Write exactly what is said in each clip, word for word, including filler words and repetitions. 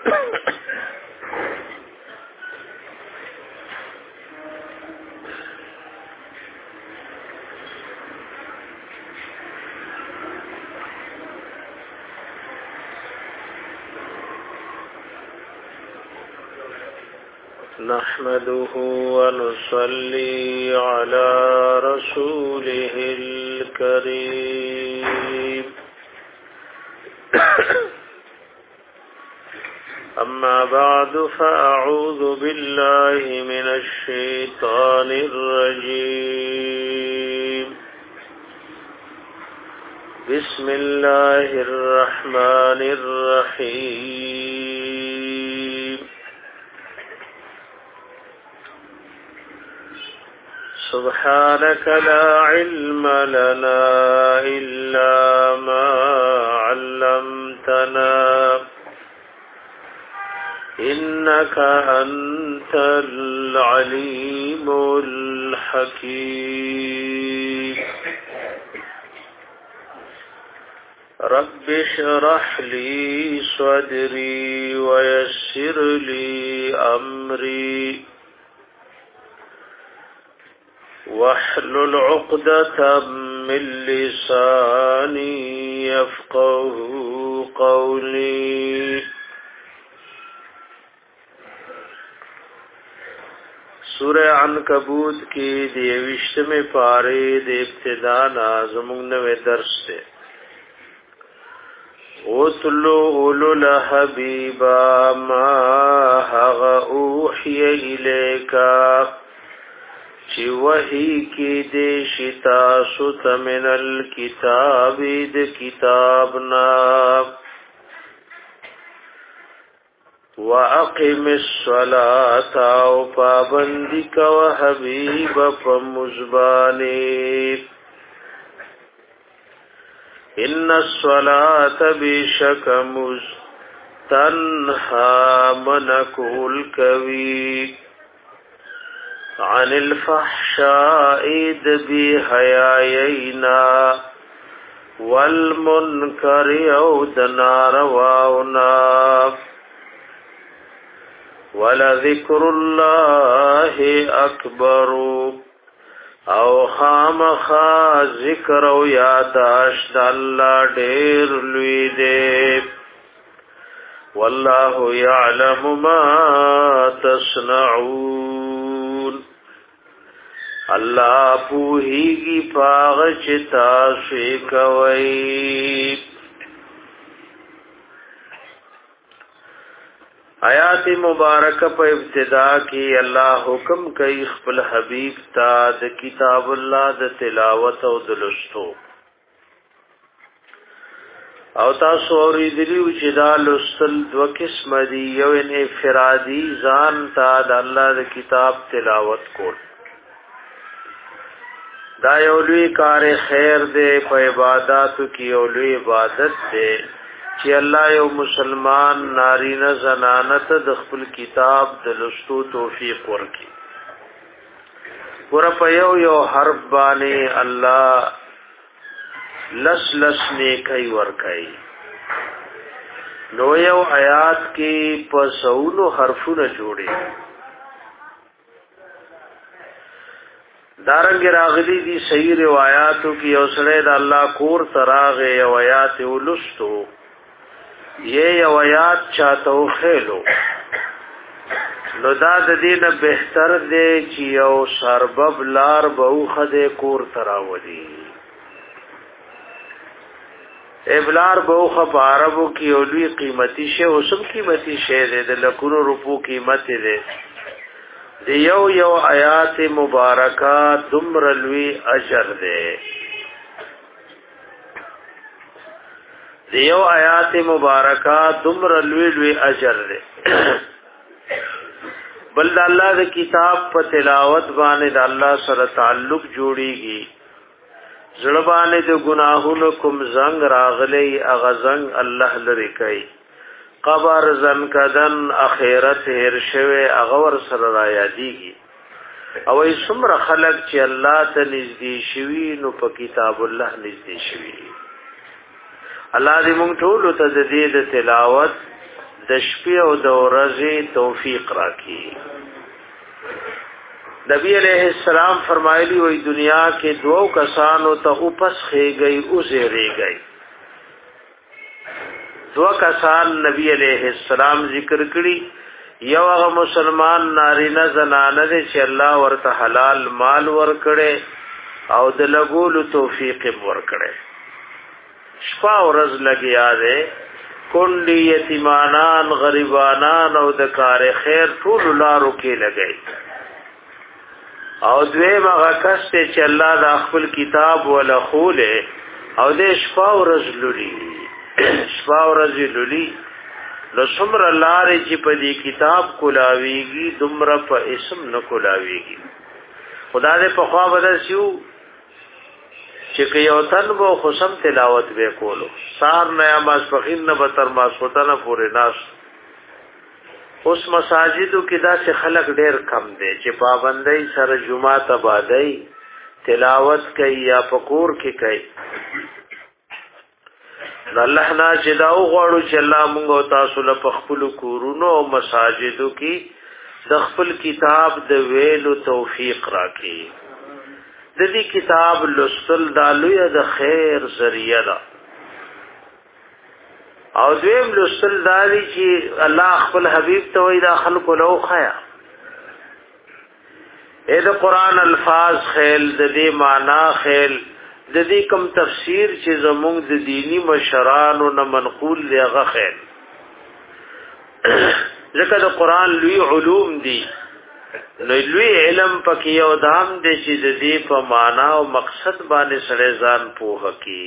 نحمده ونصلي على رسوله الكريم أما بعد فأعوذ بالله من الشيطان الرجيم بسم الله الرحمن الرحيم سبحانك لا علم لنا إلا ما علمتنا إنك أنت العليم الحكيم رب اشرح لي صدري ويسر لي أمري واحلل عقدة من لساني يفقه قولي سورہ عنکبوت کی دیوشتمیں پارے دے ابتدا نازمون نوے درس دے اوتلو اولو لحبیبا ما حغ اوحی الیکا چی وحی کی دے شتا ست من الكتاب دے کتابنا وَأَقِمِ الصَّلَاةَ او پابندی کا وحبیب فمزبانی ان الصلاة بشک مز تنہا منکول کوی عن الفحشاء دبی حیائینا والمنکر او دنارواؤنا ولذکر الله اکبر او خامخا ذکر او یاداشت الله ډیر لوی دی والله یعلم ما تصنعون الله پوهیږي پاغ چې تاسو کوي آیات مبارکه په ابتدا کې الله حکم کوي خپل حبیب ته د کتاب الله د تلاوت او د لوستو او تاسو اوریدلی چې دا لوستل دو قسم دي یو انفرادي ځان ته د الله د کتاب تلاوت کول دا یو لوی کار خیر دی په عبادتو کې یو لوی عبادت دی چې الله یو مسلمان نارینه زنانه ته د خپل کتاب د لوستو توفیق ورکړي ور په یو یو حرف باندې الله لس لس نیکي ورکړي نو یو آیات کې په سونو حرفونه جوړي دارنګ راغلي دي صحیح روایتو کې یو سره د الله کور تراغه یو آیات ولستو یہ یویات چاہتو خیلو نو دا د دینه بهتر دی چې یو سربب لار بوخه د کور تراولي ابلار بوخه په عربو کې اولوی قیمتي شی او سم قیمتي شی د لکونو روپو قیمت دی دی یو یو آیات مبارکات دمر لوی اجر دی دیو آیات مبارکات دمر لوی لوی اجر دے بل دا اللہ دے کتاب په تلاوت باندې دا اللہ سره تعلق جوړیږي زړه باندې د گناهونو کوم زنګ راغلی اغه زنګ الله لری کوي قبر زن کدن اخرت هر شوه اغه ور سره را یادېږي او ای څومره خلق چې الله ته نږدې شوي نو په کتاب الله نږدې شوي الله دې مونږ ټول ته د دې د تلاوت د شپې او د ورځې توفیق راکړي. نبی علیہ السلام فرمایلی وی دنیا کې دوو کسانو ته اوپس خېږي او زیریږي. دو کسان نبی علیہ السلام ذکر کړي، یو هغه مسلمان نارینه زنانه دي چې الله ورته حلال مال ورکړي او د لګولو توفیق ورکړي. شپه ورځ لګیا ده، کونډي یتیمانان غریبانان او د کار خیر ټول لارو کې لګي. او دویم هغه کس ته چې الله د خپل کتاب ولا خوله او د شپه ورځ لولي شپه ورځ لولي نو څومره لارې چې په دې کتاب کولاويږي دومره په اسم نه کولاويږي. خدای دې په خوا بدل شو چې یو تن وو خصم تلاوت به کولو سار نیا ماسپخین نه به تر ماسوتنه پورې ناس. اوس مساجدو کې دا چې خلق ډېر کم دي چې پابندۍ سره جمعه ته بادای تلاوت کوي یا پکور کې کوي. الله نه چې دا وغواړو چې الله موږ او تاسو له خپل کورونو او مساجدو کې د خپل کتاب د ویلو توفیق راکړي. د دې کتاب لوستل د لوی د خیر ذریعہ ده. او دویم لوستل دالی چې الله خپل حبیب ته وی دا خلق له خیا اې د قران الفاظ خیل د دې معنا خیل د دې کوم تفسیر چې زموږ د دینی مشرانو نه منقول لغه خیل. ځکه د قران لوی علوم دي، نو لوی علم پکې یو دام دي چې د دې په معنا او مقصد باندې سره ځان پوهه کی.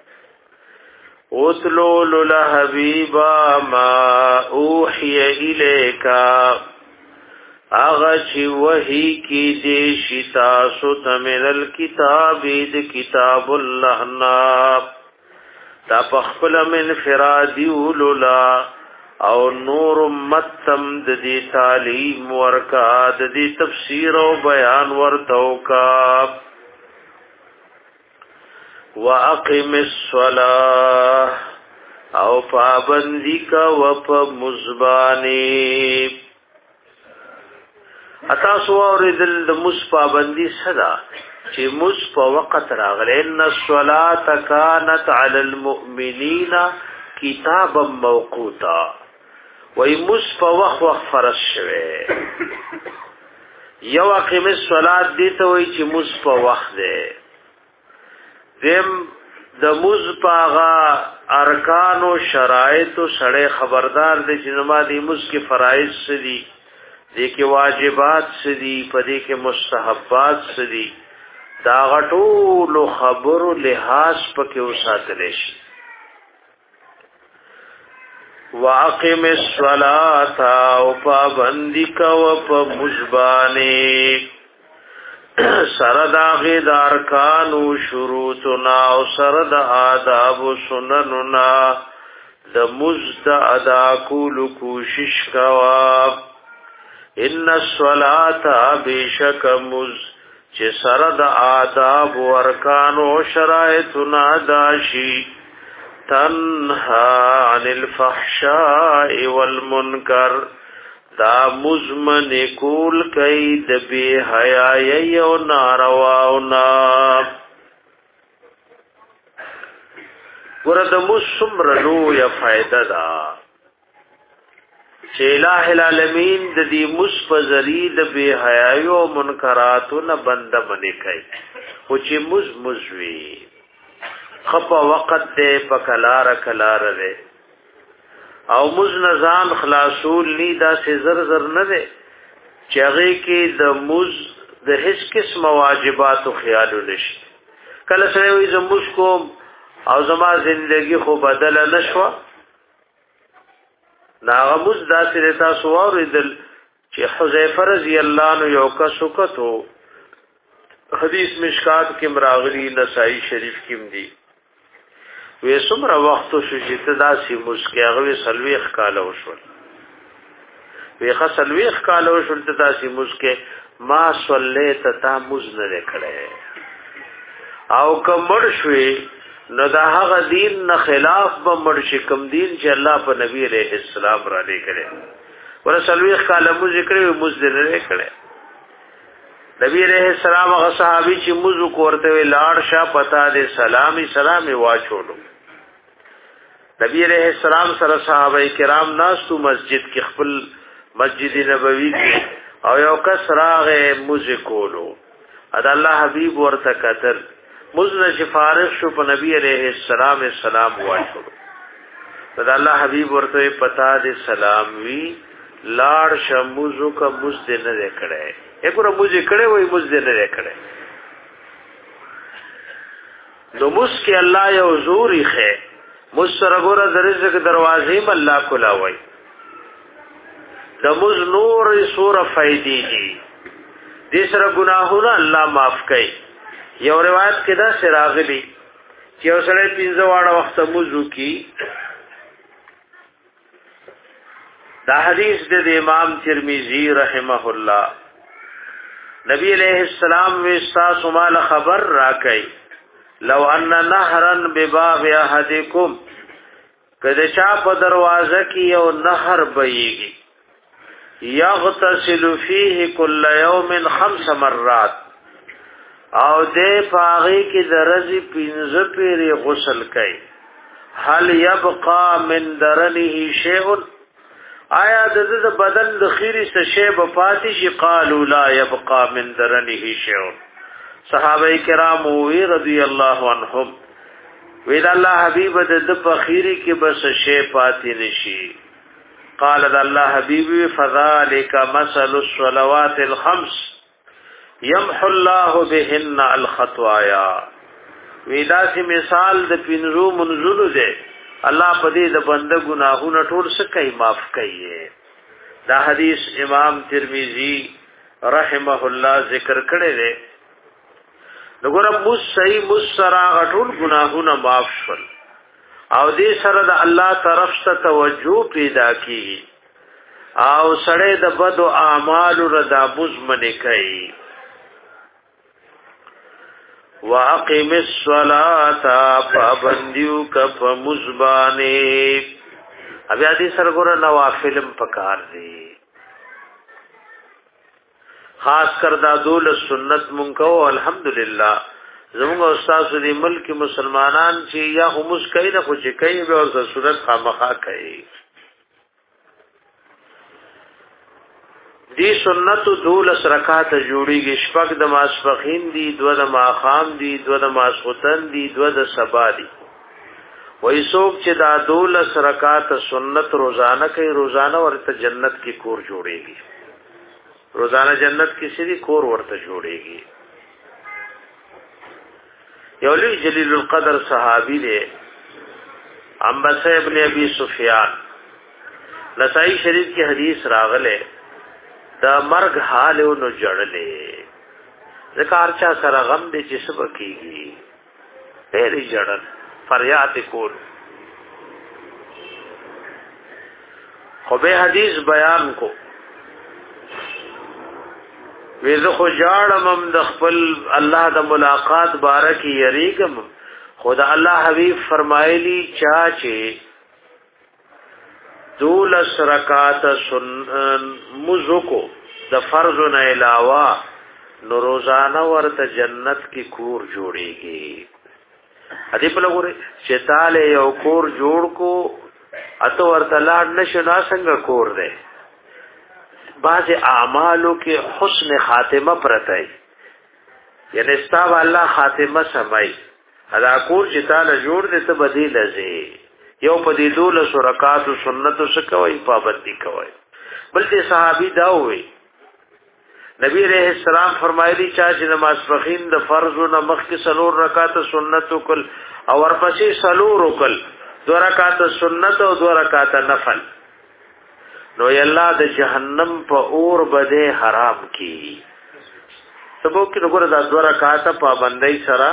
اتلو لحبیبا ما اوحی الیکا آغا چی وحی کی دیشی تاسو تمن الكتابی دی کتاب اللہ ناب تا پخپل من فرادی اولولا او نور متم دی تعلیم ورکا دی تفسیر و بیان ورتوکا. وَأَقِمِ الصَّلَاةَ او پابندی کا وپ مزبانی. اتاسو اوریدل د مز پابندی صدا چې مز په وخت راغله. ان الصلاة كانت على المؤمنين كتابا موقوتا. وای مز په وخت فرض شوه. یو اقیم الصلاة دي ته وای چې مز په وخت ده. دیم د موز پاغا ارکان و شرائط و سڑے خبردار دے چې نما دی موز کی فرائض سدی دی کی واجبات سدی پدی کی مستحبات سدی دا غټول خبر و لحاظ پکې وساتلی شي. واقم الصلاة او پابندی کو په مزبانی سرد آغید ارکان و شروطنا و سرد آداب و سنننا د مزد ادا کول کوشش کوا. ان الصلاة بیشک مز چه سرد آداب و ارکان و شرائطنا داشی تنها عن الفحشاء والمنکر دا مزمن کول کئی دبی حیائی و نارواونا. ورد مزمرنو یا فائدہ دا چه الہ العالمین دا دی مزپزری دبی حیائی و منکراتو نا بند منی کئی خو چه مز مزوی خپا وقت دے پا کلار کلار دے او مز نظام خلاصول نی دا سی زر زر نده چاگه که دا مز دا هیچ قسم واجبات و خیالو نشی. کل سرهوی زم مز کوم او زما زندگی خو بدل نشوا ناغا مز دا سی رتا سوار دل چه حضیف رضی اللہ عنہ یو کسو کتو حدیث مشکات کم راغلی نسائی شریف کم دی وی سمرا وقتو شو چې تداسی مسکی اغوی سلویخ کالو شول وی خوا سلویخ کالو شول تداسی مسکی ما سولیت تا مزن لکڑے او کمڑ شوی نو دا هغه دین نه خلاف به مرشي کوم دین چې الله په نبی عليه السلام را لګره ورسلوي کلمو ذکر مزدل نه کړي نبی عليه السلام هغه صحابي چې موضوع کوړته لاړ شه پتا دې سلامي سلامي واچولو نبی عليه السلام سره صحابه کرام ناستو مسجد کې خپل مسجد نبوي کې او یو کس راغه موزه کولو ادا الله حبيب ورته کتر مزنه چې فارغ شو په نبی عليه السلام السلام وایو ادا الله حبيب ورته پتا دې سلام وی لاړ شموزو کا مزد نه کړه یګره موزه کړه وای مزد نه کړه نو مسکه الله یو زوري خه مسرغور د رزق دروازې الله کولا وای د مز نور سور فائدې دي دې سره ګناهونه الله معاف کوي یو روایت کې دا سراغلی چې اوسړې پنځه واړه وخت موضوع کی دا حدیث د امام ترمذی رحمه الله نبی علیہ السلام وستا سمال خبر راکې لو ان نهرا بباب احدکم کله چا په دروازه کې یو نهر بهيږي یغتسل فیه کل یوم خمس مرات او دې پاغي کې درځي پنځه پیری غسل کوي هل يبقى من درنه شيء آیا د بدن د خيري څه شی په پاتې شي قالوا لا يبقى من درنه شيء صحابه کرام وی رضی الله عنهم وی د الله حبیب د په خيري کې بس شی پاتې نشي قال الله حبيبي فذلك مثل الصلوات الخمس يمحو الله بهن الخطايا ودا سي مثال د پینزو منزلو ده الله په دې د بنده ګناهونه ټول څه کوي معاف کوي دا حدیث امام ترمذی رحمه الله ذکر کړی دی وګوره مو صحیح مسرا ټول ګناهونه معاف شول او دې سره د الله طرف ته توجه پیدا کی او سړی د بد او اعمال ردا بزمن کوي واقم الصلاه فبنديو کف مزبانه بیا دې سره ګور نوافل پکار دي خاص کر دا دول سنت مونږ او الحمدلله زموږ استاد دې ملک مسلمانان چې یا همس کوي نه خو چې کوي به او صورت خامخا کوي دې سنت دولس رکعات جوړیږي شپږ د ماسپخین دي دو د ماخام دي دو د ماسختن دي دو د سبا دي وای څوک چې دا دولس رکعات سنت روزانه کوي روزانه ورته جنت کې کور جوړیږي روزانه جنت کې سری کور ورته جوړیږي یولی جلیل القدر صحابی دے انبسہ ابن ابی سفیان نسائی شریف کی حدیث راغلے دا مرگ حالو نو جڑلے ذکر چا سر غم دے جسب کی گی پیری جڑل فریاد کول خوب حدیث بیان کو ویزه خو جاړم د خپل الله د ملاقات بارک یریګم خدا الله حبیب فرمایلی چا چې دولس رکعات سن مزکو د فرض نه علاوه نو روزانه ورته جنت کی کور جوړیږي ادي په لګوري چې تعالی یو کور جوړ کو اته ورته لاړ نشو نا څنګه کور دی بعض اعمالو کې حسن خاتمه پرته یعنی استاب الله خاتمه سمای ادا کور چې تعالی جوړ دې ته بدیل لږه یو په دې دولس رکعات سنت شکوي پابندي کوي بل دې صحابي دا وي نبی علیہ السلام فرمایلی چا چې نماز فخین د فرض او مخ کې سلور رکعات سنت وکل او ورپسې سلور وکل دو رکعات سنت او دو رکعات نفل نو یالله د جهنم په اور بده حرام کی سبو کې وګوره دا دو رکعات پابندۍ سره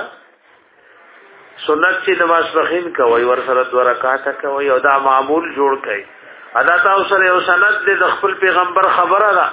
سنت چې نماز فخین کوي ور سره دو رکعات کوي او دا معمول جوړ کړي ادا تاسو سره یو سند د خپل پیغمبر خبره ده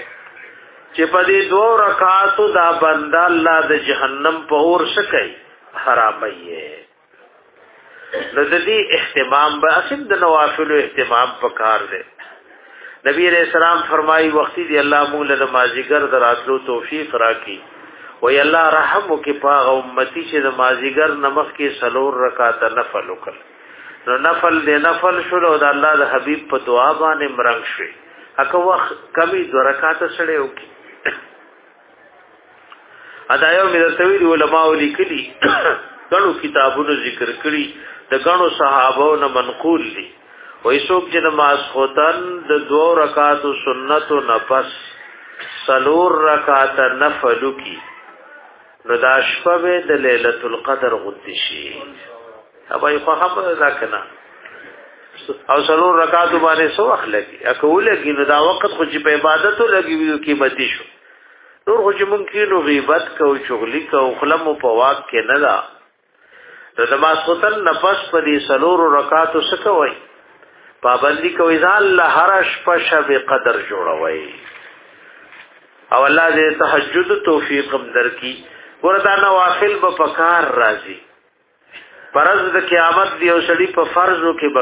چې په دې دوه رکعاتو دا بنده الله د جهنم په اور شکای حرامي نو د دې اهتمام به اسیم د نوافل اهتمام پکار دی نبی علیہ السلام فرمایي وختي دی الله مونږ له مازیګر دراتلو توفیق راکړي وی الله رحم وکي پاغه امتی چې د مازیګر نمخ کې سلور رکعات نفل وکړ نو نفل دې نفل شلو د الله د حبیب په دعا باندې مرنګ شي اکه وخت کمی دو رکعات سره وکي ادا یو مې د توحید علماء لیکلي غنو کتابونو ذکر کړي د غنو صحابو نه منقول دي وای څوک چې نماز خوتن د دوه رکعاتو سنت او نفس سلور رکعات نفل کی نو دا شپه د ليله القدر غدشي ابا یو خبره ده کنه او سلور رکعات باندې سو اخلي اکولږي نو دا وخت خو چې په عبادت لګي وي قیمتي شو نور خو چې ممکن غیبت کو شغلی کو خلم په واک کې نه دا د نماز خوتن نفس په دې سلور رکعاتو سکوي پابندی کوي ځان له هر شپه شب قدر جوړوي او الله دې تهجد توفیق هم درکړي ورته نوافل په پکار راځي فرض د قیامت دی او سړي په فرضو کې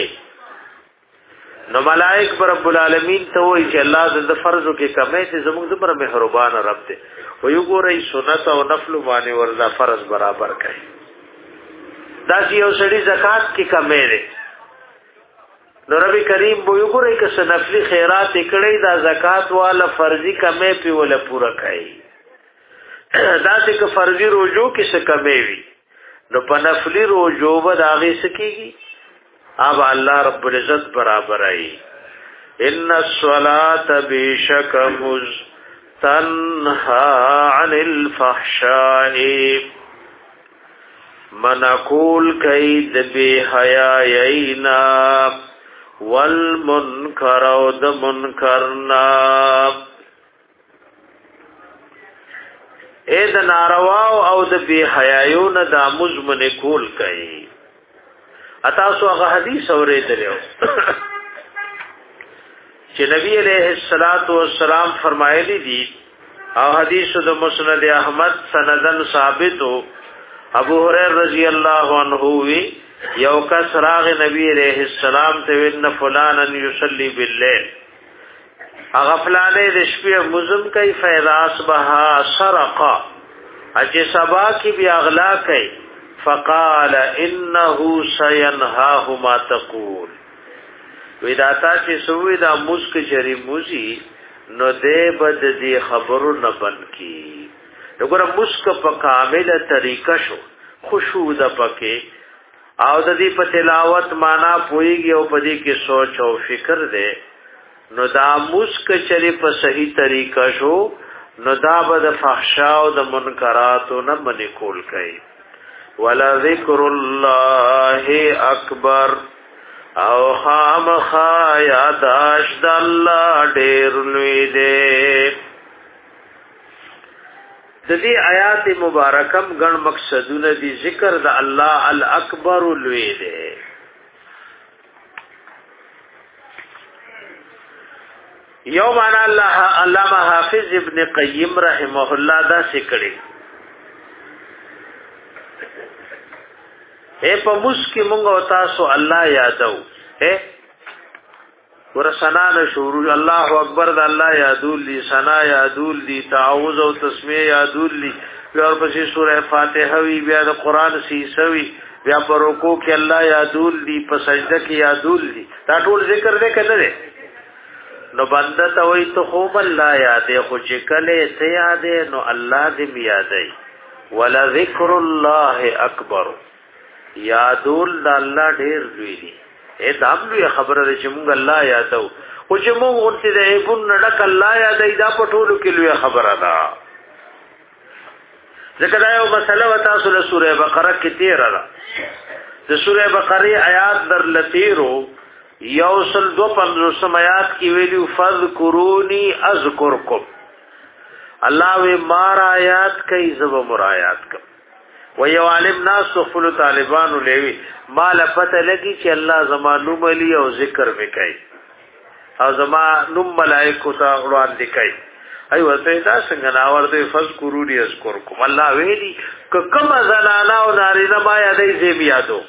بکمه نو ملائک رب العالمین ته وایي چې الله د فرضو کې کمه ته زموږ زبر مهربان رب دی و یو ګورې سنت او نفل باندې وردا فرض برابر کړي دا چې یو سړي زکات کې کمه لري نو رب کریم بو یو ګورې که سنفلی خیرات کړي دا زکات والا فرضی کمه په ولا پورا کړي دا چې که فرضی روزو کې څه کمه وي نو په نفلی روزو به داغه سکیږي اب الله رب العزت برابر ای ان الصلاه بشک مز تنها عن الفحشاء منقول کید به حیاینا والمنکر او د منکرنا اے د ناروا او د بی حیايون د مزمن کول کوي اتاسو هغه حدیث اورېدلو چې نبی علیہ الصلوۃ والسلام فرمایلی دي او حدیث د مسند احمد سندن ثابت ابو هريره رضی الله عنه وی یو کس راغ نبی علیہ السلام ته ان فلان یصلی باللیل اغفلانه د شپې مزم کوي فاذا اصبح سرقا اجه سبا کی بیا اغلا کوي فقال انه سينهاه ما تقول وداتا چې سوې دا مسک جری موزي نو دې بد دې خبرو نه بن کی وګوره مسک په کامله طریقه شو خشوع د پکې او د دې په تلاوت معنا پويږي او په دې کې سوچ او فکر دی نو دا مسک چری په صحیح طریقه شو نو دا به د فحشا او د منکرات نه منې کول کوي ولا ذکر الله اکبر او خامخا یاداش د الله ډېر لوی دی د دې آیات مبارکم ګڼ مقصدونه دي ذکر د الله الاکبر لوی دی یو معنا الله علامه حافظ ابن قیم رحمه الله دا سکړي اے په مسکی مونږ او تاسو الله یادو اے ورسنا نه شروع الله اکبر د الله یادول دي ثنا یادول دي تعوذ او تسمیه یادول دي بیا ورپسې سوره فاتحه وی بیا د قران سیسوي بیا په رکوع کې الله یادول دي په سجده کې یادول دي دا ټول ذکر دې کړه نو بنده ته وای ته خوب الله یادې خو چې کله ته یادې نو الله دې یادې ولا ذکر الله اکبر یادول د الله ډېر لوی دي اے داملو خبره ده چې مونږ الله یادو او چې مونږ ورته د ایبون نډک الله یادای دا پټولو کې لوی خبره ده ځکه دا یو مسله وتا سوره سوره بقره کې تیر ده د سوره بقره آیات در لتیرو یوصل دو پندرو آیات کې ویلو فذکرونی اذکرکم الله وی مار آیات کوي زب مر آیات کوي و یو عالم ناس خپل طالبانو لوي مال پته لګي چې الله زمانو ملي او ذکر وکړي او زما نوم ملائکه ته وړاندې کوي ای ورته دا څنګه نا ورته فذكروني اذكركم الله ویلي کما زنانا او نارینه ما یادې زی بیادو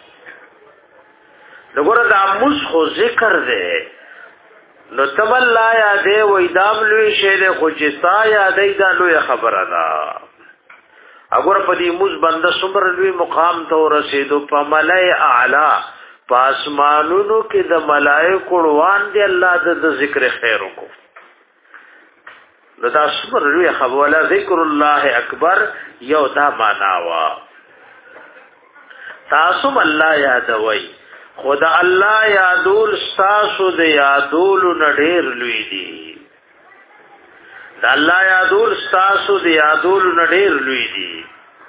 دغه دا مسخ ذکر ده نو تم الله یادې وې دام لوی شه خو چې تا یادې دا لوی خبره ده اگر په دې موږ بنده صبر لوی مقام ته رسیدو په ملای اعلی پاسمانونو کې د ملائکه روان دي الله د ذکر خیر کو نو دا صبر لوی خبره ذکر الله اکبر یو دا معنا وا تاسو الله یادوي خدا الله یادول تاسو د یادول نډیر لوی دي دا الله یادول تاسو د یادول نډیر لوی دي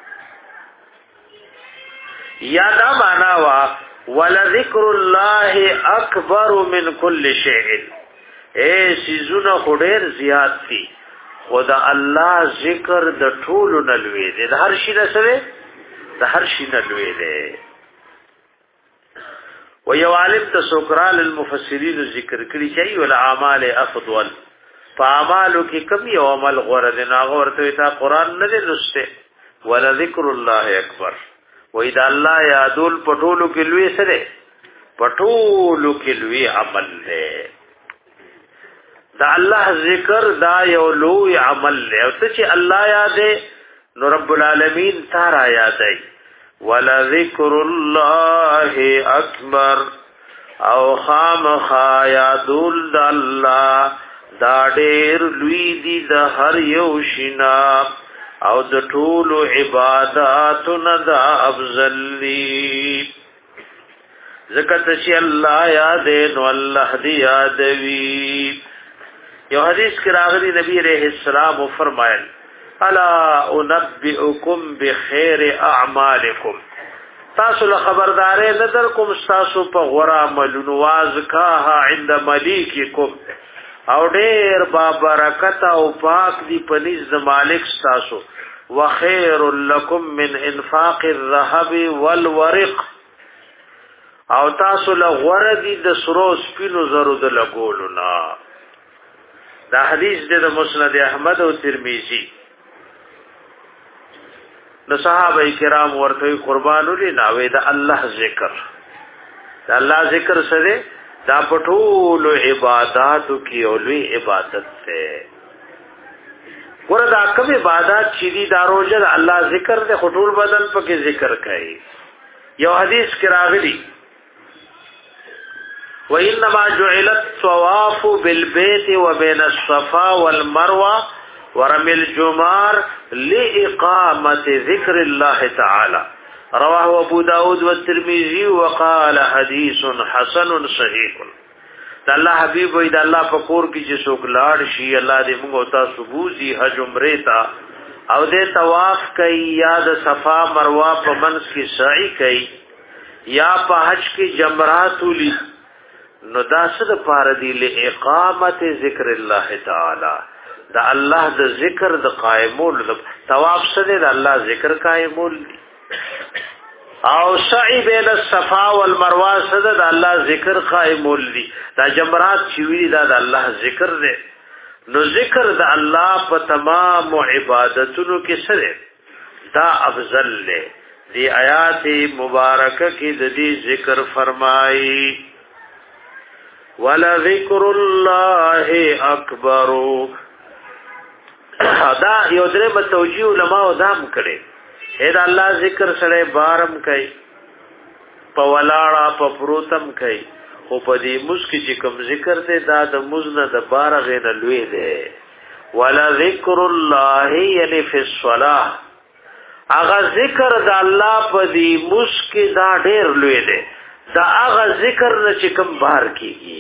یادا معنا وا ولذکر الله اکبر من کل شیء اے سيزونه خډیر زیات دي خدا الله ذکر د ټول نلوي دي د هر شي سره د هر شي نلوي دي ويو عالم تسوکرال المفسرین ذکر کړي چې ول اعمال افضل فاعمالو کې کم یو عمل غوړه دي ناغه ورته تا قران نه دي لسته ولا ذکر الله اکبر و اذا الله یادول پټولو کې لوی سره پټولو کې لوی عمل دی دا الله ذکر دا یو لوی عمل دی او چې الله یادې نو رب العالمین تارا یادای ولا ذکر الله اکبر او خام خیادول د الله دا ډېر لوی دی د هر یو شینا او د ټول عبادت نه دا افضل دی زکات چې الله یاد نو الله دی یادوي یو حدیث کې راغلی نبی عليه السلام فرمایل الا انبئکم بخیر اعمالکم تاسو له خبردارې نظر کوم تاسو په غورا ملنواز کاها عند ملیککم او ډېر با برکت او پاک دی پنځ د مالک تاسو وخير لكم من انفاق الذهب والورق او تاسو له غوړه دي د سرو سپینو زرو د لګولنا دا حدیث د مسند احمد او ترمذی نو صحابه کرام ورته قربانو لناوي د الله ذکر د الله ذکر سره دا پټول عبادتو کې اولوی عبادت ده وردا کوم عبادت چې دي دا روزه د الله ذکر ده خټول بدن پکې ذکر کوي یو حدیث کې راغلی وانما جعل الطواف بالبيت وبين الصفا والمروه ورمي الجمار لاقامه ذكر الله تعالى رواه ابو داود والترمذي وقال حديث حسن صحيح الله حبيب وي د الله پکور کی چې څوک لاړ شي الله دې موږ ته سبوزي حج عمره تا او دې طواف کوي یا د صفا مروه په منځ کې سعی کوي یا په حج کې جمرات ولي نو دا څه د پاره دی له اقامت ذکر الله تعالی دا الله د ذکر د قائمول طواف سره د الله ذکر قائمول او سعی بین الصفا والمروه سره د الله ذکر قائمول دي دا جمرات چې وی دا د الله ذکر دی نو ذکر د الله په تمام عبادتونو کې سره دا افضل دی دی آیات مبارکه کې د دې ذکر فرمایي ولا ذکر الله اکبر دا یو درې متوجی علماء دام کړي اې دا الله ذکر سره بارم کوي په ولاړه په پروتم کوي خو په دې مسکی چې کوم ذکر ته دا د مزنه د بار غیر لوی دی ولا ذکر الله یعنی فی الصلاه اغه ذکر د الله په دې مسکی دا ډیر لوی دی دا اغه ذکر نه چې کوم بار کیږي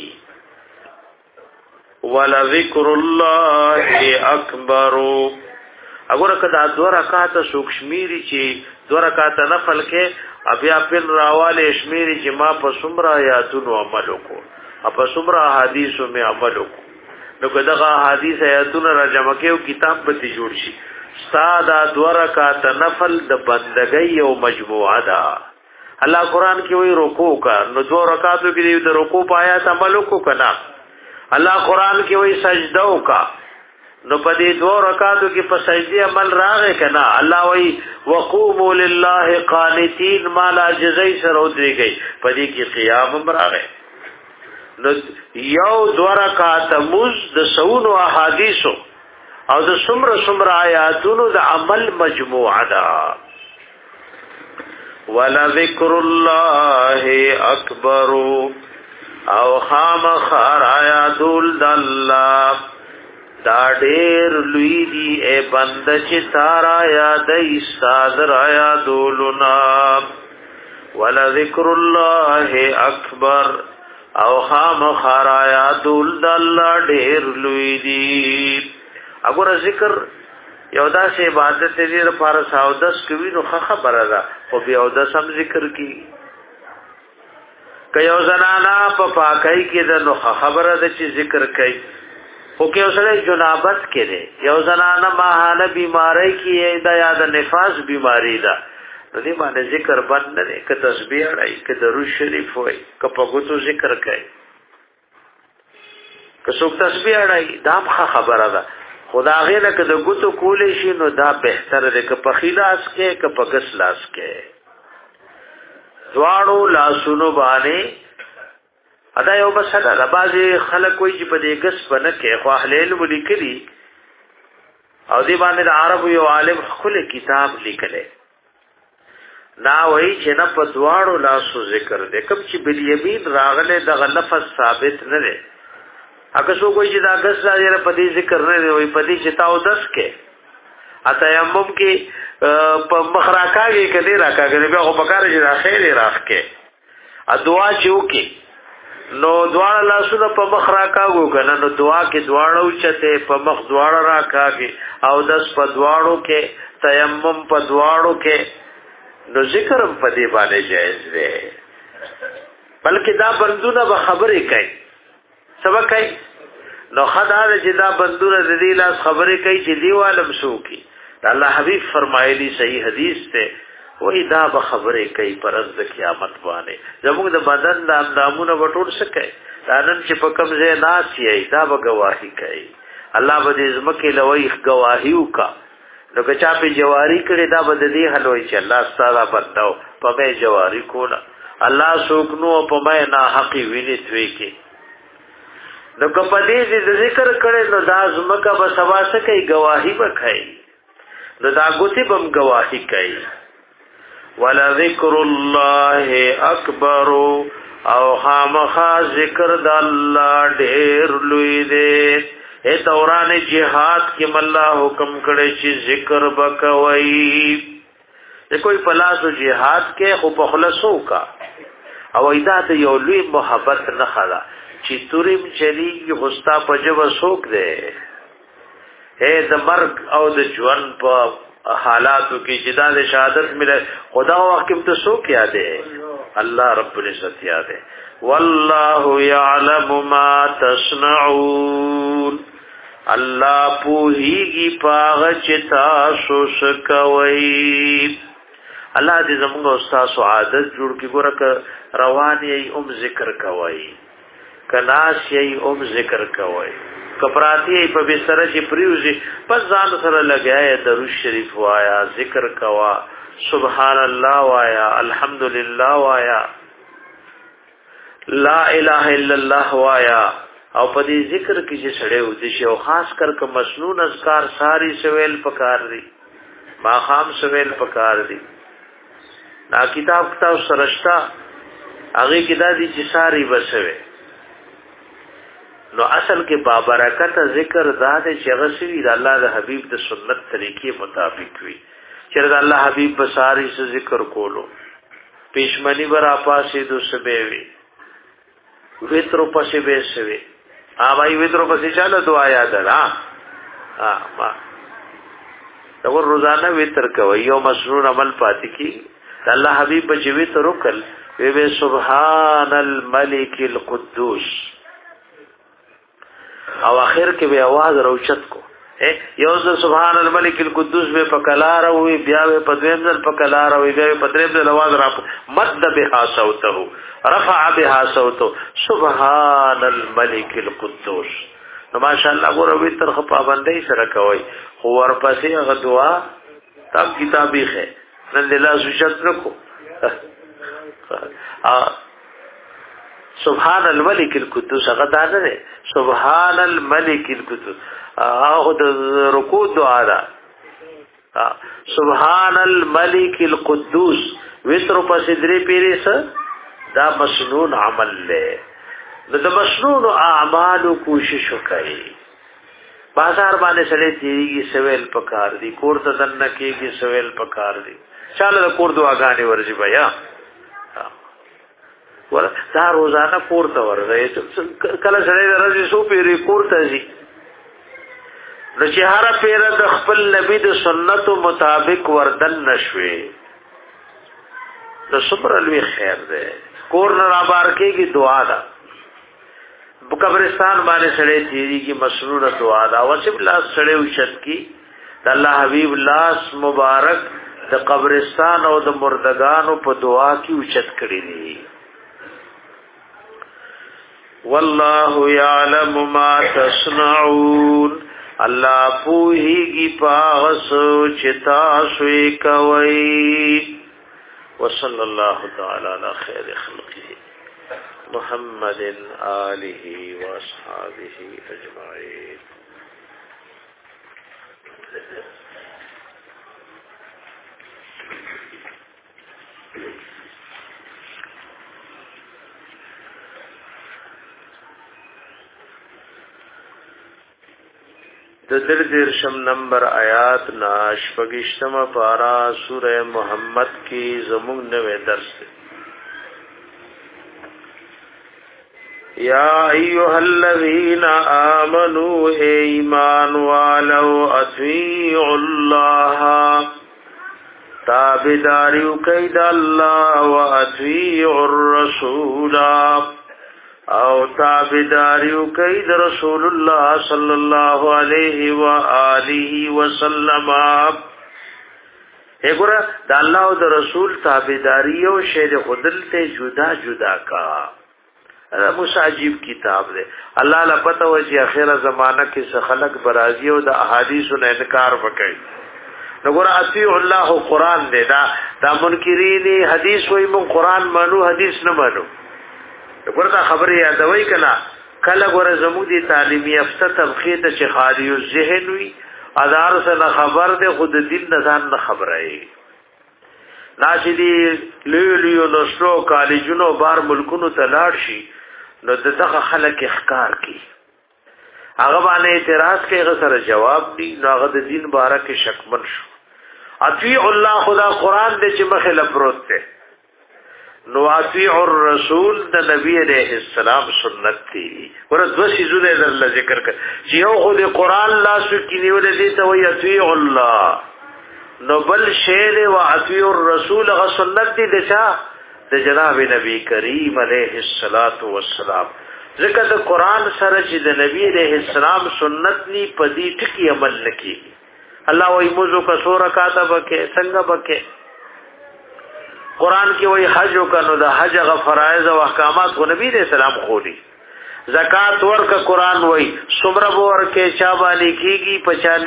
ولا ذکر الله اکبر اگر کدا دو رکعات سوکشمیری چې دو رکعات نفل کې بیا پن راواله شمیری چې ما په سمرا آیاتونو عمل وکړو په سمرا حدیثو می عمل وکړو نو کدا حدیث آیاتونو را جمع کېو کتاب به جوړ شي ساده دو رکعات نفل د بندګۍ او مجموعه ده الله قران کې وی رکوع کا نو دو رکعاتو کې د رکوع په آیات عمل وکړو کنه الله قران کې وی سجده وکا نو په دې دوه رکعاتو کې په سجدي عمل راغی کنه الله وی وقوموا لله قانتين ما لا جزای سره ودرېږي په دې کې قیام راغی نو یو دوه رکعات مز د سونو احادیثو او د سمره سمره آیاتونو د عمل مجموعه ده ولا ذکر الله اکبر او خامخ آیاتول د الله دا ډېر لوی دی اے بند چې تارا یاد ایستاد را یادولنا ولا ذکر الله اکبر او خامخ آیاتول د الله ډېر لوی دی اگر ذکر یو داسې عبادت دې لپاره ساودس کوي نو خبره ده خو بیا او د سم ذکر کی که یو زنانا په پاکۍ کې ده نو خبره ده چې ذکر کوي خو که یو سړی جنابت کې ده یو زنانا ماهانه بیماری کې ده یا د نفاس بیماری ده نو دې باندې ذکر بند نه دی که تسبیح اړای که درود شریف وای که په ګوتو ذکر کوي که څوک تسبیح اړای دا خبره ده خدا غیره که د ګوتو کولې شي نو دا بهتر دی که په خلاص کې که په ګس لاس کې دواړو لاسونو باندې ادا یو مسله ده بعضې خلک وایي چې په دې ګس به نه کې خو اهل علم لیکلي او دې باندې د عربو یو عالم ښکلی کتاب لیکلی نا وایي چې نه په دواړو لاسو ذکر دی کوم چې بالیمین راغلی دغه لفظ ثابت نه دی اګه سو کوئی چې دا غس راځي په دې ذکر نه وي په دې چې تاو دس کې اته یمم کې په مخراکاږي کدي راکاږي بیا خو پکاره چې راخیر راخ کې ا دعا چو کې نو دعا لاسونه په مخراکاږو کنه نو دعا کې دواړو چته په مخ دواړه راکاږي او دس په دواړو کې تیمم په دواړو کې نو ذکر په دې باندې جایز دی بلکې دا بندونه به خبرې کوي سبق کوي نو خدای چې دا بندونه د دې لاس خبرې کوي چې دیوالم شو کی الله حبیب فرمایلی صحیح حدیث ته وای دا به خبرې کوي پر ورځ د قیامت باندې زموږ د بدن د اندامونو وټول سکے دا نن چې په کوم ځای ناس یې دا به گواہی کوي الله به دې زمکه لوي گواہی وکا نو که چا په جواری کړي دا به دې حلوي چې الله ستاسو بندو په به جواری کولا الله سوکنو په مې نه حقي ویني توي کې نو کپدې دې ذکر کړي نو دا زمکه به سوا سکے گواہی وکړي نو دا ګوتی بم گواہی کوي ولا ذکر الله اکبر او خامخا ذکر د الله ډېر لوی دی اے دوران جهاد کې الله حکم کړي چې ذکر وکوي چې کوئی پلاسو جهاد کې خو په خلاصو کا او ایدا ته یو لوی محبت نه خلا چې تورم چلی غستا په جوه سوک دی اے د مرګ او د ژوند په حالاتو کې چې د شهادت مله خدا وخت ته سوک یادې الله رب العزت یادې والله يعلم ما تصنعون الله پوهیږي پاغه چې تاسو شکوي الله دې زموږ استاد عادت جوړ کې ګوره روان یې ام ذکر کوي کناس یې ام ذکر کوي کپراتی په بستر چې پریوزي پس ځان سره لګیا درود شریف وایا ذکر کوا سبحان الله وایا الحمدلله وایا لا اله الا الله وایا او په دې ذکر کې چې سړی ودی شي او خاص کر که مسنون اذکار ساری سویل پکار دي ما خام سویل پکار دي نا کتاب کتاب سرشتہ هغه کې دا دي چې ساری بسوي نو اصل کې بابرکت ذکر ذات چې غسوی د الله د حبیب د سنت طریقې مطابق وي چې د الله حبیب بساری سے ذکر کولو پېشمنی برا پاسې دو سبوي وترو پسې به سوي ا وای وترو پسې چاله دعا یاد را ها ما دا ور روزانه وتر کوي یو مسنون عمل پاتې کی الله حبیب په جوی ته روکل وی سبحان الملک القدوس او اخر کې به आवाज راوچت کو یو ځل سبحان الملک القدوس به پکلار وي بیا به پدویم ځل پکلار وي بیا په دریم ځل आवाज را مد بها صوته رفع بها صوته سبحان الملك القدوس نو ماشاءالله ګوره وی تر خپابندۍ سره کوي خو ورپسې هغه دعا تام کتابي خه نن له سوچت نکو سبحان الملك القدوس هغه دا نه سبحان الملك القدوس هغه د رکوع دعا ده سبحان الملك القدوس وتر په صدرې پیریس دا مسنون عمل له د مسنون اعمال کوشش وکړي بازار باندې سره تیږي سویل پکار دي کور ته دنه کېږي سویل پکار دي چاله د کور دعاګانې ورځي بیا ور دا روزانه کور ته ورځي کله سره ورځي سو پیری کور ته ځي نو چې هر پیر د خپل نبی د سنتو مطابق وردن نشوي د صبر الوی خیر ده کور نه رابار کېږي دعا ده په قبرستان باندې سړې تیری کی مسنون دعا ده واسب الله سړې وشت کی د الله حبیب الله مبارک د قبرستان او د مردگانو په دعا کې اوچت کړی دي والله یعلم ما تصنعون الله پوهیږي پاغسو چې تاسو یې کوي وصلی الله تعالی علی خیر خلقه محمد آله واصحابه اجمعین د درشم نمبر آیات ناش پگشتم پارا سورہ محمد کی زمون نوے درس یا ایها الذین آمنوا ایمان والو اطیعوا اللہ تابداریو کید اللہ و اطیعوا الرسول او تابداریو کید رسول اللہ صلی اللہ علیہ وآلہ وسلم اے گورا دا اللہ و دا رسول تابداریو شیر خودل تے جدا جدا کا موسی عجیب کتاب دے اللہ لا پتہ و چې اخیرا زمانہ کې څه خلق برازي او د احادیثو نه انکار وکړي نو ګور اطیع الله قرآن دے دا دا منکرین حدیث وای مون قرآن مانو حدیث نه مانو ګور دا خبره یادوي کنا کله ګور زموږ دی تعلیمي افته تبخیت چې خالی الذهن وی ادار سره خبر ده خود دین نه ځان نه خبره ای ناشدي لیو لیو نشو کالجونو بار ملکونو تلاړ شي نو دغه خلک احکار کی هغه باندې اعتراض کوي هغه سره جواب دی نو هغه د دین بارکه شکمن شو اطیع الله خدا قرآن دې چې مخه لپروت ته نو اطیع الرسول د نبی علیہ السلام سنت دی ورته دو شیزونه در ذکر کړ چې یو خو د قرآن لاسو کې نیول دي ته وی اطیع الله نو بل شعر و اطیع الرسول غ سنت دی دچا د جناب نبی کریم علیہ الصلات والسلام ذکر د قرآن سره چې د نبی علیہ السلام سنت نی پدی ټکی عمل نکي الله وی موزو کا سورہ کاتب کې څنګه بکې قرآن کې وای حج وکنو د حج غ فرایض او احکامات خو نبی رسول سلام خولي زکات ورک قرآن وای سمره ورکه چا باندې کیږي پچا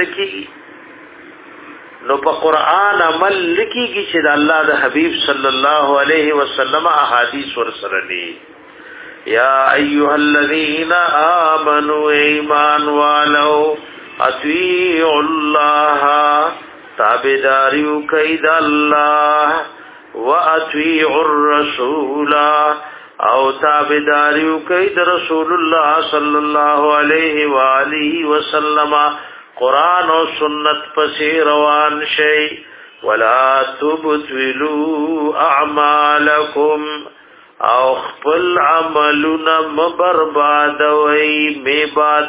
لکیږي نو په قرآن عمل لکیږي چې د الله د حبیب صلی الله علیه وسلم احادیث ورسره دي یا ایها الذین آمنوا ایمان والو اطیعوا الله تابعداریو کید الله وَأَطِيعُوا الرَّسُولَ او تابداریو کئی در رسول اللہ صلی اللہ علیہ وآلہ وسلم قرآن و سنت پسی روان شئی وَلَا تُبْتِلُوا أَعْمَالَكُمْ او خپل عملنا مبربادوئی می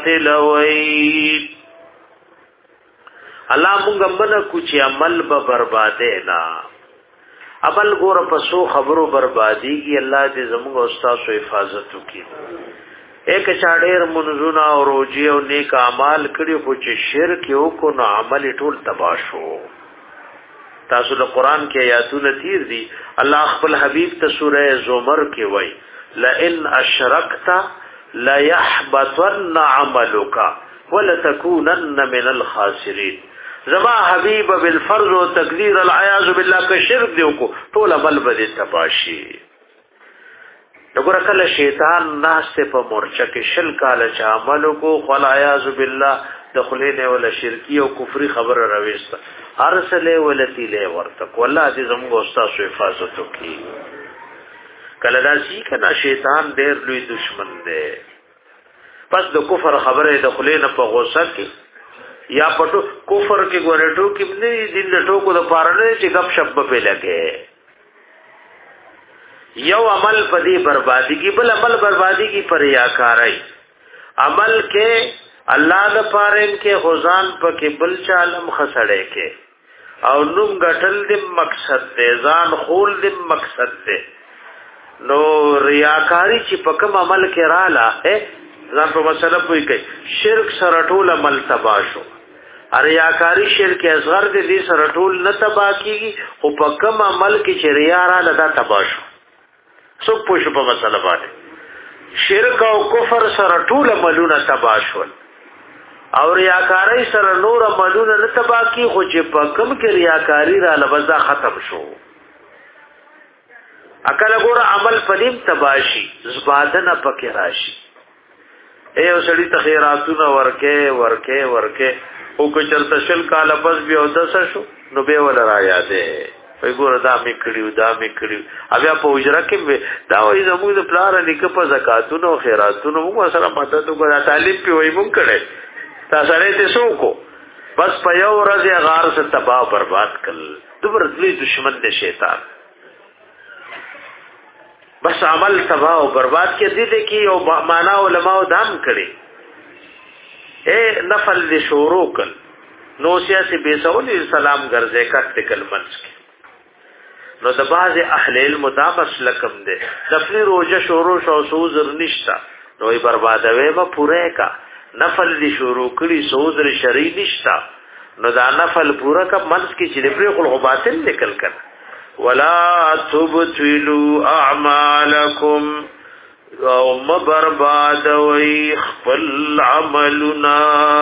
باطلوئی اللہ مونگا منکو چی عمل ببربادینا عمل ګور په سو خبرو بربادي کی الله دې زموږ استاد او حفاظت وکړي ایک چاډیر منزونه او روزي او نیک اعمال کړي خو چې شرک یو کو نو عمل ټول تباہ شو تاسو د قران کې آیاتونه تیر دي الله خپل حبيب ته سوره زمر کې وای لئن اشرکت لا يحبطن عملك ولتكونن من الخاسرين. زما حبیب بالفرض و تقدیر العیاذ بالله که شرک دیو کو ټول عمل به تباشی. وګوره کله شیطان ناشته په مورچه کې شل کاله چا عمل کو خل عیاذ بالله دخلینه ولا شرکی او کفری خبر راويست ارسله ولتی له ورته والله دې زموږ استاد شو حفاظت وکي. کله داسي کنا شیطان ډېر لوی دشمن دی. پس د کفر خبره دخلینه په غوسه کې یا پټو کفر کې ګورټو کې نه دین له ټوکو د پارنه چې غب شپ په لګي. یو عمل په دې بربادي کې بل عمل بربادي کې پر ریاکارای عمل کې الله د پاره کې خزان په کې بل چالم خسړې کې او نوم غټل دې مقصد دې ځان خول دې مقصد دې نو ریاکاری چې په کوم عمل کې رااله ځان په مسله پوي کوي شرک سره ټول عمل تباہ شو. ریاکاری شرک اصغر دې سره ټول نه تباہ کیږي او په کوم عمل کې چې ریا رااله دا تباہ شو. سو پوښ په مسله باندې شرک او کفر سره ټول عملونه تباہ شول او ریاکاری سره نور عملونه نه تباہ کی خو چې په کوم کې ریاکاری را لبزا ختم شو. اکل ګور عمل پدیم تباشي زبادنه پکې راشي. اے وسړی تخیراتونه ورکه ورکه ورکه او کو چرته شل کاله پس بیا ودس شو نو به ول را یادې وای ګور دا مې کړیو دا مې کړیو بیا په اجره کې دا وای زموږ د پلار لیکه په زکاتونو او خیراتونو موږ سره مدد وکړه طالب په وای مونږ کړي تاسو لري څه کو بس په یو ورځ غار څخه تباہ برباد کړل دوبر دلی دشمن دی شیطان. بس عمل تباہ او برباد کې دي دي کې او معنا علماء دام کړي اے نفل دي شروع کړ نو سیاسي بیسول سلام ګرځه کټ کل منځ کې نو د باز اهل علم مدامس لکم دے نفلی روزه شروع شو سوزر نشتا نو ای بربادوی ما پوره کا نفل دی شروع کری سوزر شرعی نشتا نو دا نفل پورا کا منس کی چلی پریق الغباطل نکل کر ولا تبتلوا اعمالکم او مبربادوی خپل عملنا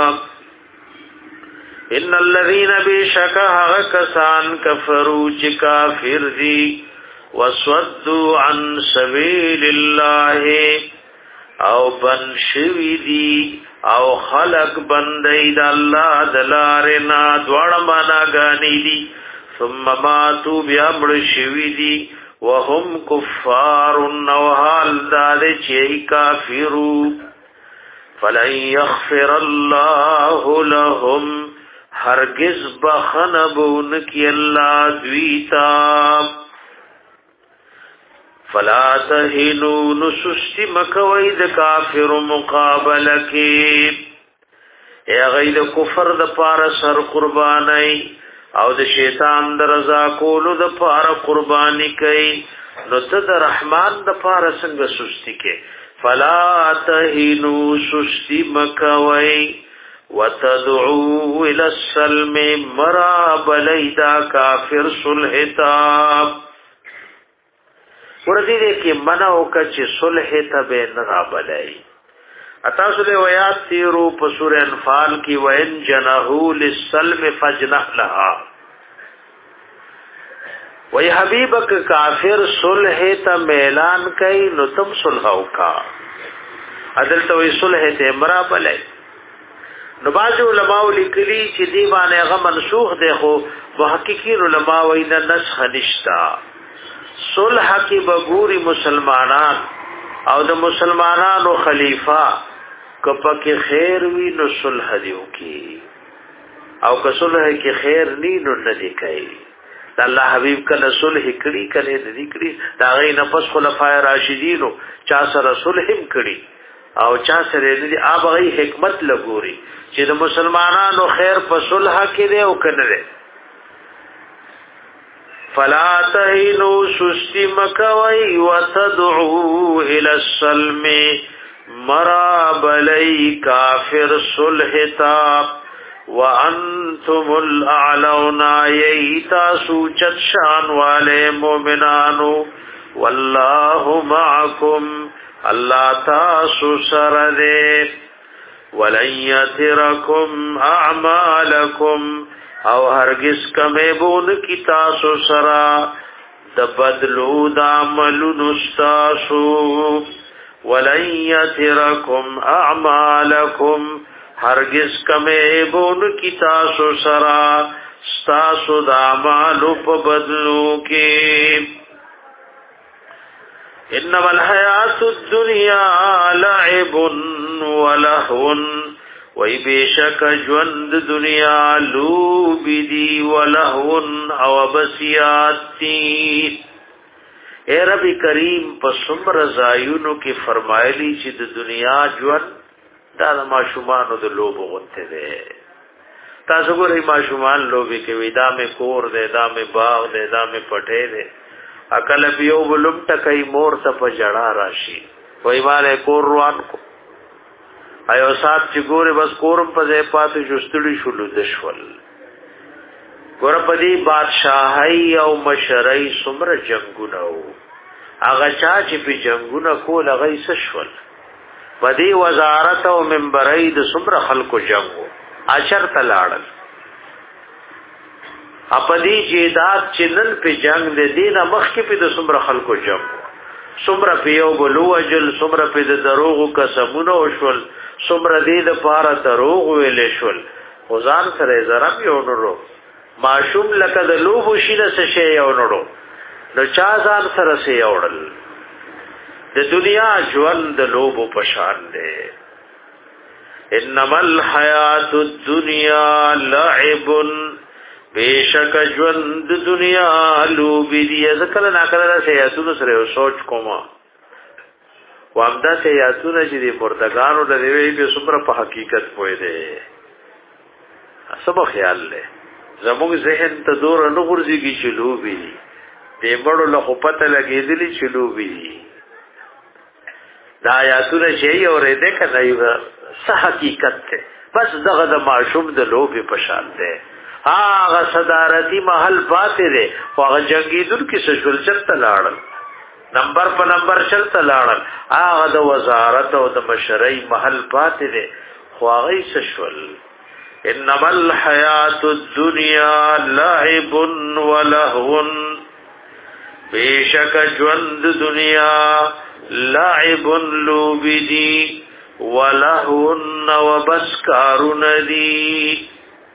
ان الذين بشكا كسان كفروا چ کافر دي وسدوا عن سبيل الله او بن شوی دي او خلق بندي د الله دلارنا دوړ معنا غاني دي ثم ماتوا بامر شوی دي وهم كفار وحال دال چي کافرو فلن يغفر الله لهم هرگز بخنبون کی اللہ دویتا فلا تهنوا نسستی مکوید کافر مقابلکی اے غید کفر د پار سر قربانی او د شیطان د رضا کولو د پار قربانی کئی نو ته د رحمان د پار څنګه سستی کې فلا تهنوا سستی مکوی وتدعو الى السلم مراب لیدا کافر صلحتاب ورزی دے کی منعو کچ صلحتاب نرابلائی اتاسل ویات تیرو پسور انفال کی وین جنہو للسلم فجنح لها وی حبیبک کافر صلحتاب میلان کئی نتم صلحو کا عدلتا وی صلحتاب مرابلائی نو باز علماء لیکلی چې دی باندې هغه منسوخ دی خو محققین علماء وینا نسخ نشتا صلح کی بغوري مسلمانان او د مسلمانانو خلیفہ کپک خیر وی نو صلح دیو کی او که صلح کی خیر نی نو ندی کوي الله حبیب کله صلح کړي کله دې کړي دا غي نفس خلفای راشدینو چا سره صلح هم کړي او چا سره دې آبغي حکمت لګوري چې د مسلمانانو خیر په صلح کې دی او کنه دی فلا تهنوا سستی مکوي وتدعوا الى السلم مراب لي کافر صلح تا وانتم الاعلون ایتا سوچت شان والے مومنانو والله معكم الله تاسو سره دې ولن یترکم اعمالکم او هرگز کمه بون کی تاسو سره د بدلو د عملونو تاسو ولن یترکم اعمالکم هرگز کمه بون کی تاسو سره تاسو د اعمالو په بدلو کې انما الحیات الدنیا لعب ولهو وی بیشک ژوند دنیا لوب دی ولهو او بسیاتی اے رب کریم په څومره ځایونو کې فرمایلی چې د دنیا ژوند دا د ماشومانو د لوب غونته ده تاسو ګورئ ماشومان لوبي کوي دا مې کور ده دا مې باغ ده دا مې پټه ده اکل بیو بلم تکای مور ته په جړه راشي وای مال کور روان کو ایو سات چې ګوره بس کورم په ځای پاتې جوړستړي شول د شول ګور په دې بادشاہي او مشرۍ څومره جنگونه وو هغه چا چې په جنگونه کول هغه یې شول په دې وزارت او منبرۍ د څومره خلکو جنگو اشر تلاړل اپدی جیدات چنن په جنگ د دینه مخ کې په د سمره خلکو جنگ سمره په یو بلو اجل سمره په د دروغ قسمونه وشول سمره دې د پاره دروغ ویلې شول غزان سره زرم یو نورو ماشوم لکه د لوبو شینه څه شی یو نورو نو چا ځان سره سي یوړل د دنیا ژوند د لوبو پشان دی انما الحیات الدنیا لعب بیشک ژوند دنیا لوبی دی ذکر نه کړه سیاسونو سره سوچ کوما وامدا سیاسونه چې د پرتګانو د دیوی په سمره په حقیقت پوي دی سبا خیال له زموږ ذهن ته دور نه غورځيږي چې لوبي دی مړو له پته لګېدلی چې لوبي دا آیاتونه چې اورې ده کنه یو صح حقیقت ته بس دغه د معشوم د لوبي پشان ده هغه صدارتی محل پاتې ده هغه جنگیدل کې سشل چلته لاړل نمبر په نمبر چلته لاړل هغه د وزارت او د مشرۍ محل پاتې ده خو هغه سشل انما الحیات الدنیا لعب ولهو بیشک ژوند دنیا لعب لوبدی ولهو وبسکارون دی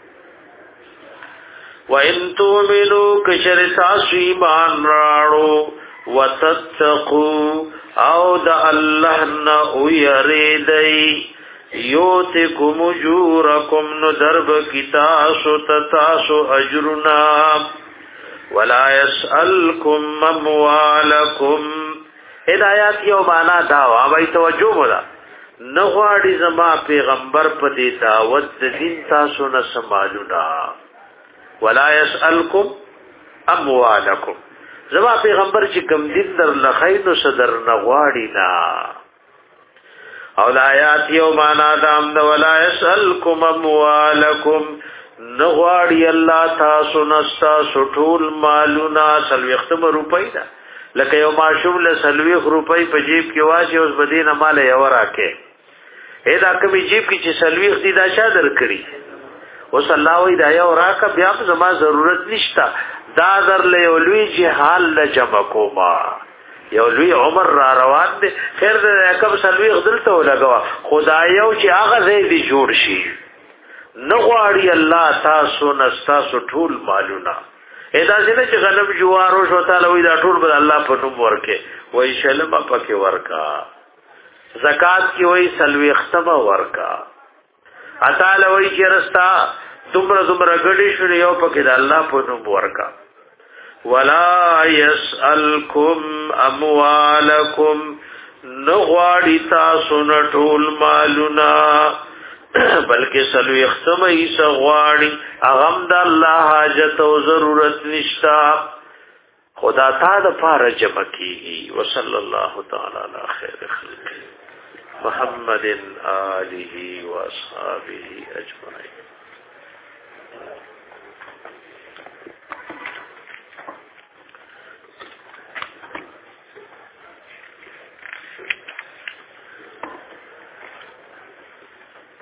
وَإِن تُؤْمِنُوا كَشَرِتَاسُ ایمان راړو وَتَتَّقُوا او د الله نه ويریدای یوتکم اجورکم نو درب کتاسو تاسو اجرنا ولا يسألكم اموالکم هدایت یو معنا دا وای توجه ولا نغواړي زما پیغمبر په دې دعوت د دین تاسو نه سمالونا ولا يسألكم اموالکم زما پیغمبر چې کم دین در لخینو صدر نغواړي نا او آیات یو معنا دام د ولا يسألكم اموالکم نغواړي الله تاسو نستا سټول مالونا سلوختم روپۍ دا لکه یو ماشوم له سلوخ روپۍ په جیب کې واچي اوس بدینه مال یې وراکه اې دا کومي جیب کې چې سلوخ دي دا چا درکړي اوس الله وی دا یو راکه بیا زما ضرورت نشتا دا در له ولوی جهال له جمع کوما یو لوی عمر را روان دي خیر دې کب سلوی غدلته ولګوا خدایو چې هغه دې جوړ شي نغواړي الله تاسو نستاسو ټول مالونه ادا څنګه چې غنم جوارو شو تعالی وی دا ټول بل الله په نوم ورکه وای شلم پکې ورکا زکات کی وای سلوی ختمه ورکا اتاله وی چې رستا دومره دومره غړي شو یو پکې د الله په نوم ورکا ولا يسألكم اموالکم نغواړي تاسو نه ټول مالونه بلکې سلوی ختمه یې سغواړي اغم د الله حاجت او ضرورت نشتا خدا تا د پاره جمع کیږي وصلی الله تعالی علی خیر خلق محمد آله و اصحابه اجمعین.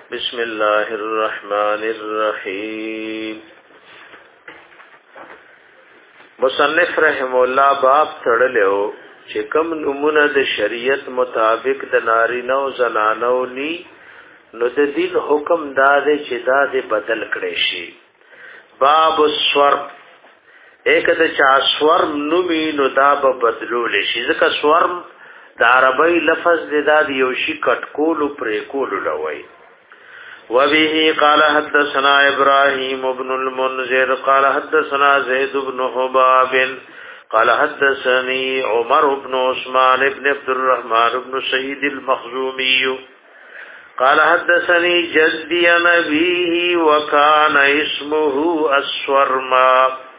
بسم الله الرحمن الرحیم. مصنف رحم الله باب تړلو چې کوم نمونه د شریعت مطابق د نارینه او زنانو ني نو د دین حکم دا دی چې دا د بدل کړي شي. باب السور ایک د چا سورم نومي نو دا به بدلول شي ځکه سورم د عربی لفظ دی دا د یو شي کټکول او پرې کول لوي. وبه قال حدثنا ابراهيم بن المنذر قال حدثنا زيد بن حباب قال حدثني عمر بن عثمان بن عبد الرحمن بن سعيد المخزومي قال حدثني جدي نبيه وكان اسمه السورما.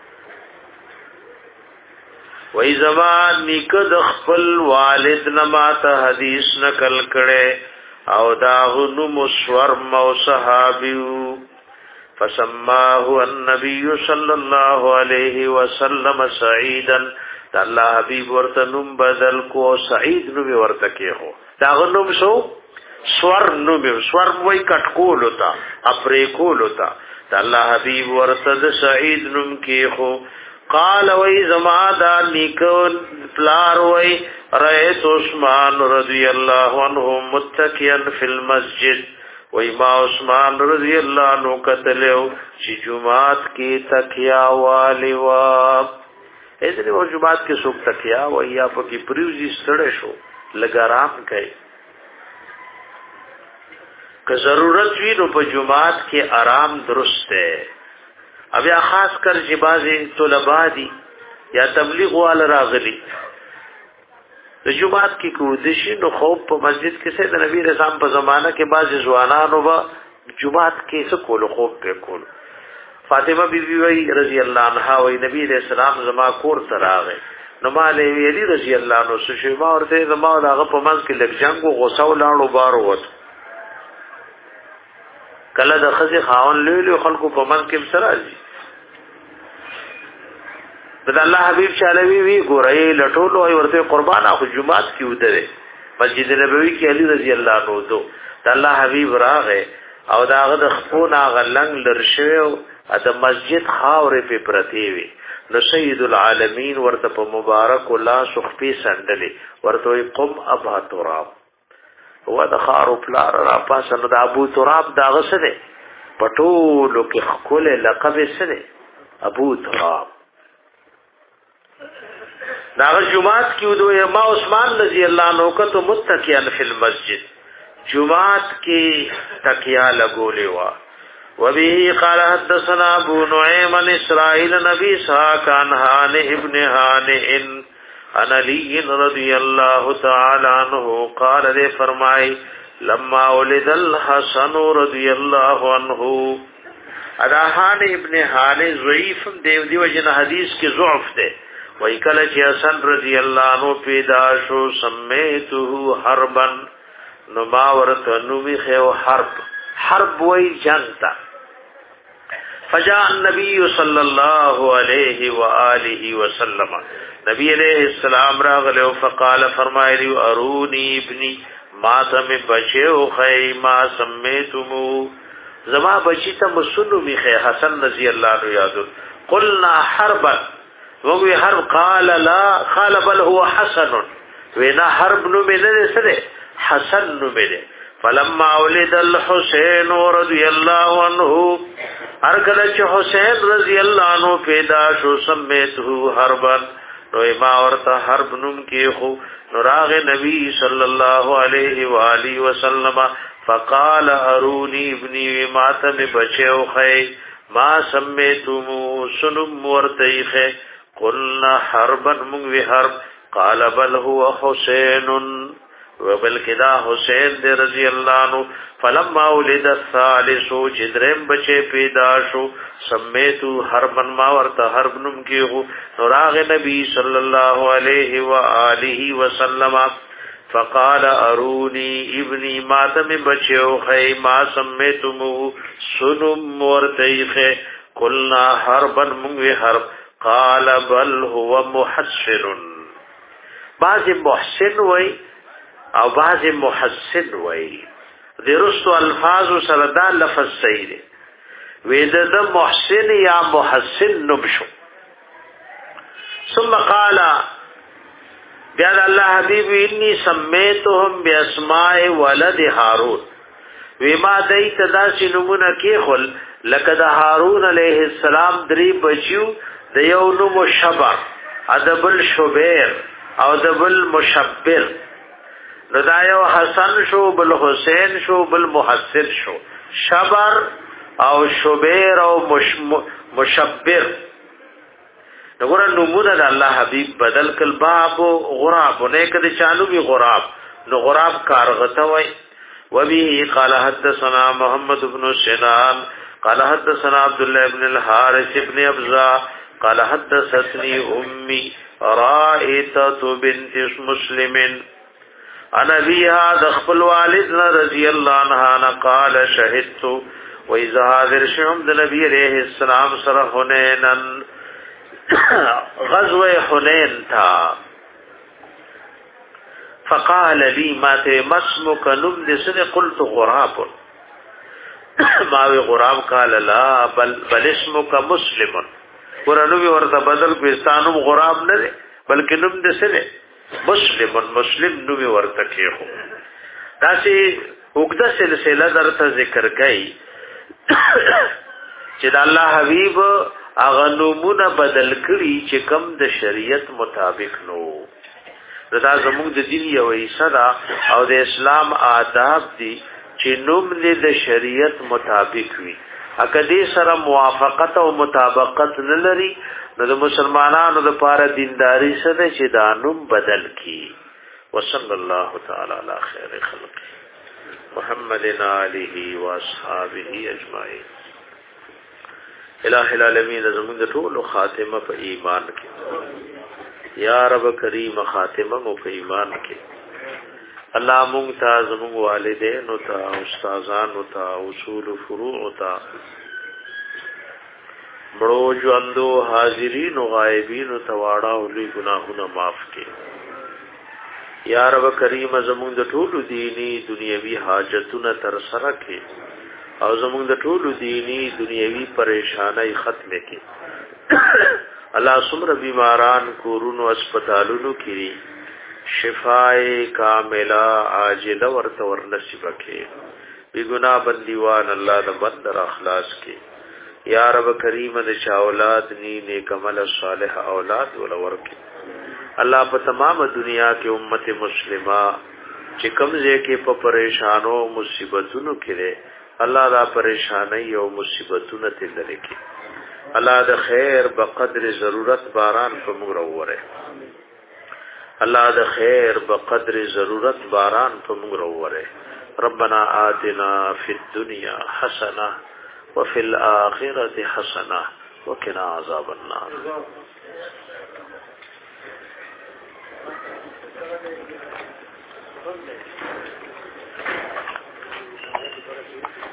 وای زمان نکد خپل والد نمات حدیث نقل کړي او دا غنو مسورم او صحابیو فسماه النبي صلى الله عليه وسلم سعيدا. الله حبيب ورته نوم بدل کو سعید نوم ورته کېو. دا غنوم شو سور نوم سور وای کټکول ہوتا اپری کول ہوتا. الله حبيب ورته سعید نوم کېو. قال وی زمادا نیکون پلار وی رأیت عثمان رضی اللہ عنہ متکیا فی المسجد. وی ما عثمان رضی اللہ عنہ قتلیو چی جماعت کی تکیا والی واب ایسے وہ جماعت کی سوک تکیا وی یا پکی پریوزی سڑے شو لگا رام گئے کہ ضرورت وی نو پا جماعت کی آرام درست ہے. اب یا خاص کر چې بعضی طلباء دي یا تبلیغ والا راغلي د جمعات کې کودشي نو خوب په مسجد کې سید نبی رسام په زمانہ کې بعضی ځوانانو با جمعات کې څه کول خوب په کول. فاطمه بیبي وی رضی الله عنها وی نبی رسول الله زما کور ته راغی نو مالې ویلی رضی الله عنه سشما ورته زما دغه په منځ کې لګ جنگ او غوسه ولاړو بار وته کله د خزي خاون لولو خلکو په من کې سره دي. د الله حبيب چالوي وی ګورې لټولو او ورته قربان اخو جمعات کې ودره مسجد نبوي کې علي رضی الله عنه دو د الله حبيب راغه او داغه د خپونه غلنګ لرشو د مسجد خاورې په پرتی وي نو سید العالمین ورته په مبارک الله سخفي سندلي ورته قم ابا تراب هو د خارو پلار را پاسنه د ابو تراب داغه سره پټولو کې خپل لقب سره ابو تراب. داغه جمعات کې ودوی ما عثمان رضی الله عنه کته متکئا فی المسجد جمعات کې تکیا لګولې وا. وبه قال حدثنا ابو نعيم عن اسرائيل نبي اسحاق عن هانئ ابن هانئ عن علی رضی اللہ تعالی عنہ قال دے فرمائی لما ولد الحسن رضی اللہ عنہ. اداحان ابن حان ضعیف دیو دیو جن حدیث کی ضعف دے وی کلچ حسن رضی اللہ عنہ پیدا شو سمیتو حربا نماورت نومی خیو حرب حرب وی جنتا. فجاء النبی صلی اللہ علیہ وآلہ وسلم نبی علیہ السلام راغلو فقال فرمایلی ارونی ابنی ما تم بچو خی ما سمیتمو زما بچی ته مسنو میخه حسن رضی اللہ عنہ یادو. قلنا حربا وغوی حرب قال لا قال بل هو حسن وینا حرب نو ملے سره حسن نو ملے. فلما ولد الحسین رضی اللہ عنہ ارکل چ حسین رضی اللہ عنہ پیدا شو سمیته حربا نو ما ورته حرب نوم کې خو نو راغ نبی صلی الله علیه و آله وسلم فقال ارونی ابنی ما تم بچو خی ما سمیتم سنم ورته قلنا حربا من حرب قال بل هو حسین وبل کدا حسین دے رضی اللہ عنہ. فلما ولد الثالث جدرم بچے پیدا شو سمیتو حربن ما ورته حرب نم کیو نوراغ نبی صلی اللہ علیہ وآلہ وسلم فقال ارونی ابنی ماتم بچو خی ما سمیتمو سنم ورته قلنا حربن من حرب قال بل هو محسن. بعض محسن وی او بعض محسن وی درستو الفاظ سره دا لفظ صحیح دی وېد د محسن یا محسن نبشو ثم قال بیا الله حبیب انی سمیتهم باسماء ولد هارون وما دیت دا سنمونه کې خل لکه د هارون علیه السلام درې بچیو د یو نوم شبر ادب الشبیر او د بل مشبر ردایو حسن شو بل حسین شو بل محسن شو شبر او شبیر او مش مشبر دغه نمونه د الله حبیب بدل کل باب غراب نه کده چالو بي غراب نو غراب کارغته وای وبه قال حدثنا محمد بن سنان قال حدثنا عبد الله بن الحارث بن ابزا قال حدثتني امي رائته بنت مسلم انا بها دخل والد رضي الله عنها قال شهدت واذا حاضر شوم د نبی عليه السلام سره حنین غزوه حنین تھا فقال لي ما تمسمك نم دسن قلت غراب ما وی غراب قال لا بل بل اسمك مسلم ورنو ورته بدل کوستانم غراب نه بلکې نم دسن مسلم مسلم نو ورته کېو داسي وګدا سلسله درته ذکر کړي چې د الله حبيب اغه نمونه بدل کړي چې کم د شریعت مطابق نو دا زموږ د دین یو ایسدا او د اسلام آداب دي چې نوم دې د شریعت مطابق وي اګه دې سره موافقت او مطابقت نه لري نو د مسلمانانو لپاره دینداری سره چې دا نوم بدل کی وصلی الله تعالی علی خیر خلق محمد علیه و اصحابہ اجمعین الہ العالمین زمون د ټول خاتمه په ایمان کې یا رب کریم خاتمه مو په ایمان کې الله مونږ ته زمون والدین او ته استادان او ته اصول فروع او ته مړو ژوندو حاضرین او غایبین او ته واړه او لوی ګناهونه معاف کړي یا رب کریم زمون د ټول دینی دنیوي حاجتونه تر سره کړي او زمونږ د ټولو دینی دنیوي پریشانای ختمه کړي الله سمره بیماران کورونو اسپیټالونو کې شفای کامله عاجله ورته ورنصیب کړي بی ګناه بندیوان الله د بدر اخلاص کړي یا رب کریم د شاولاد نی نیک عمل صالح اولاد ولور کړي الله په تمام دنیا کې امت مسلمه چې کمزې کې په پریشانو مصیبتونو کې الله دا پریشانی او مصیبتونه تل لري کی الله د خیر په قدر ضرورت باران په موږ راوړي الله د خیر په قدر ضرورت باران په موږ راوړي ربنا آتنا فی الدنیا حسنه وفي الاخره حسنه وقنا عذاب النار Thank you.